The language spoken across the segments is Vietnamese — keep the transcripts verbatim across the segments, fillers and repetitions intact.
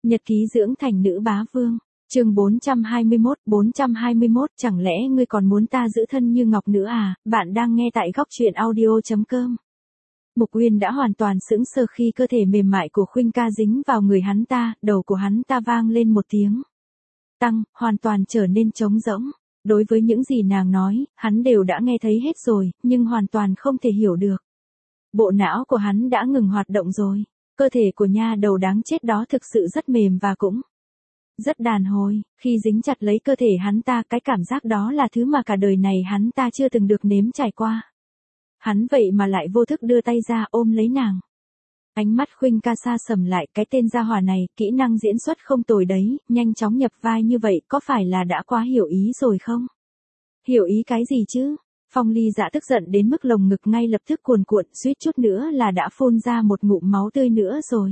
Nhật ký dưỡng thành nữ bá vương, chương bốn trăm hai mươi mốt, bốn trăm hai mươi mốt, chẳng lẽ ngươi còn muốn ta giữ thân như ngọc nữa à? Bạn đang nghe tại góc truyện audio chấm com. Mục Uyên đã hoàn toàn sững sờ khi cơ thể mềm mại của Khuynh Ca dính vào người hắn ta, đầu của hắn ta vang lên một tiếng tăng, hoàn toàn trở nên trống rỗng. Đối với những gì nàng nói, hắn đều đã nghe thấy hết rồi, nhưng hoàn toàn không thể hiểu được. Bộ não của hắn đã ngừng hoạt động rồi. Cơ thể của nha đầu đáng chết đó thực sự rất mềm và cũng rất đàn hồi, khi dính chặt lấy cơ thể hắn ta, cái cảm giác đó là thứ mà cả đời này hắn ta chưa từng được nếm trải qua. Hắn vậy mà lại vô thức đưa tay ra ôm lấy nàng. Ánh mắt Khuynh Ca xa sầm lại, cái tên gia hỏa này, kỹ năng diễn xuất không tồi đấy, nhanh chóng nhập vai như vậy, có phải là đã quá hiểu ý rồi không? Hiểu ý cái gì chứ? Phong Ly Dạ tức giận đến mức lồng ngực ngay lập tức cuồn cuộn, suýt chút nữa là đã phun ra một ngụm máu tươi nữa rồi.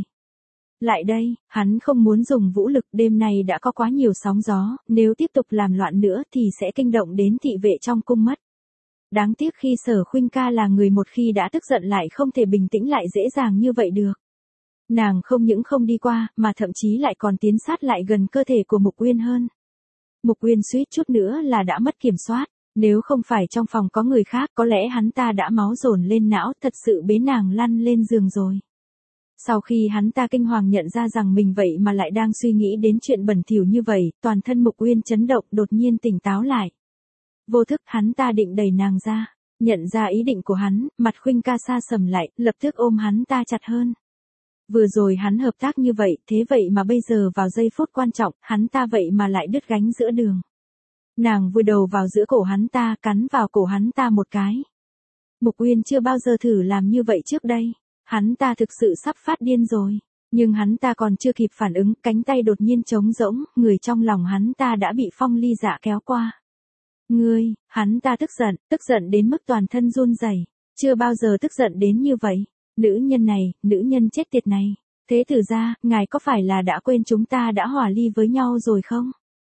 Lại đây, hắn không muốn dùng vũ lực, đêm nay đã có quá nhiều sóng gió, nếu tiếp tục làm loạn nữa thì sẽ kinh động đến thị vệ trong cung mất. Đáng tiếc khi Sở Khuynh Ca là người một khi đã tức giận lại không thể bình tĩnh lại dễ dàng như vậy được. Nàng không những không đi qua, mà thậm chí lại còn tiến sát lại gần cơ thể của Mục Uyên hơn. Mục Uyên suýt chút nữa là đã mất kiểm soát. Nếu không phải trong phòng có người khác, có lẽ hắn ta đã máu dồn lên não, thật sự bế nàng lăn lên giường rồi. Sau khi hắn ta kinh hoàng nhận ra rằng mình vậy mà lại đang suy nghĩ đến chuyện bẩn thỉu như vậy, toàn thân Mục Uyên chấn động, đột nhiên tỉnh táo lại. Vô thức hắn ta định đẩy nàng ra, nhận ra ý định của hắn, mặt Khuynh Ca xa sầm lại, lập tức ôm hắn ta chặt hơn. Vừa rồi hắn hợp tác như vậy, thế vậy mà bây giờ vào giây phút quan trọng, hắn ta vậy mà lại đứt gánh giữa đường. Nàng vùi đầu vào giữa cổ hắn ta, cắn vào cổ hắn ta một cái. Mục Uyên chưa bao giờ thử làm như vậy trước đây. Hắn ta thực sự sắp phát điên rồi. Nhưng hắn ta còn chưa kịp phản ứng, cánh tay đột nhiên trống rỗng, người trong lòng hắn ta đã bị Phong Ly Dạ kéo qua. Ngươi, hắn ta tức giận, tức giận đến mức toàn thân run rẩy, chưa bao giờ tức giận đến như vậy. Nữ nhân này, nữ nhân chết tiệt này. Thế tử gia, ngài có phải là đã quên chúng ta đã hòa ly với nhau rồi không?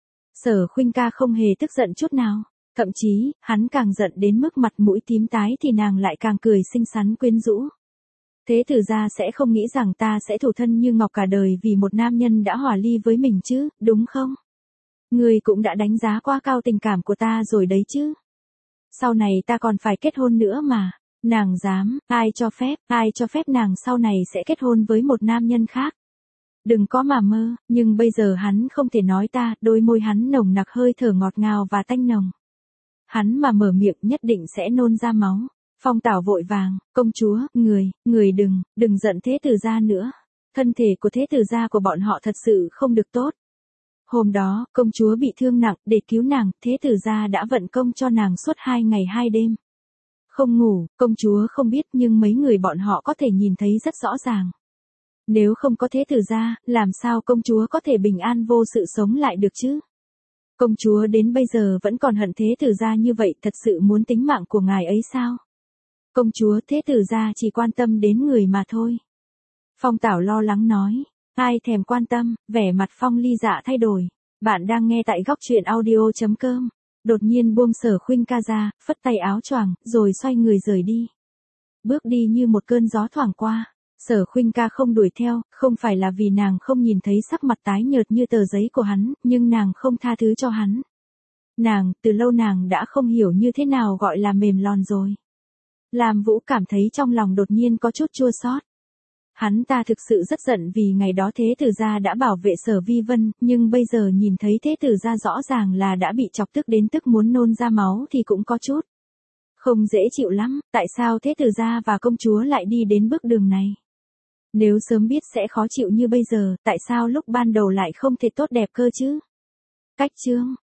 Sở Khuynh Ca không hề tức giận chút nào, thậm chí, hắn càng giận đến mức mặt mũi tím tái thì nàng lại càng cười xinh xắn quyến rũ. Thế tử gia sẽ không nghĩ rằng ta sẽ thủ thân như ngọc cả đời vì một nam nhân đã hòa ly với mình chứ, đúng không? Ngươi cũng đã đánh giá quá cao tình cảm của ta rồi đấy chứ. Sau này ta còn phải kết hôn nữa mà. Nàng dám, ai cho phép, ai cho phép nàng sau này sẽ kết hôn với một nam nhân khác. Đừng có mà mơ, nhưng bây giờ hắn không thể nói ta, đôi môi hắn nồng nặc hơi thở ngọt ngào và tanh nồng. Hắn mà mở miệng nhất định sẽ nôn ra máu. Phong Tảo vội vàng, công chúa, người, người đừng, đừng giận thế tử gia nữa. Thân thể của thế tử gia của bọn họ thật sự không được tốt. Hôm đó, công chúa bị thương nặng, để cứu nàng, thế tử gia đã vận công cho nàng suốt hai ngày hai đêm. Không ngủ, công chúa không biết nhưng mấy người bọn họ có thể nhìn thấy rất rõ ràng. Nếu không có thế tử gia, làm sao công chúa có thể bình an vô sự sống lại được chứ? Công chúa đến bây giờ vẫn còn hận thế tử gia như vậy, thật sự muốn tính mạng của ngài ấy sao? Công chúa, thế tử gia chỉ quan tâm đến người mà thôi. Phong Tảo lo lắng nói, ai thèm quan tâm, vẻ mặt Phong Ly Dạ thay đổi. Bạn đang nghe tại góc truyện audio chấm com. Đột nhiên buông Sở Khuynh Ca ra, phất tay áo choàng, rồi xoay người rời đi. Bước đi như một cơn gió thoảng qua. Sở Khuynh Ca không đuổi theo, không phải là vì nàng không nhìn thấy sắc mặt tái nhợt như tờ giấy của hắn, nhưng nàng không tha thứ cho hắn. Nàng, từ lâu nàng đã không hiểu như thế nào gọi là mềm lòn rồi. Lam Vũ cảm thấy trong lòng đột nhiên có chút chua xót. Hắn ta thực sự rất giận vì ngày đó thế tử gia đã bảo vệ Sở Vi Vân, nhưng bây giờ nhìn thấy thế tử gia rõ ràng là đã bị chọc tức đến tức muốn nôn ra máu thì cũng có chút không dễ chịu lắm, tại sao thế tử gia và công chúa lại đi đến bước đường này? Nếu sớm biết sẽ khó chịu như bây giờ, tại sao lúc ban đầu lại không thể tốt đẹp cơ chứ? Cách chương,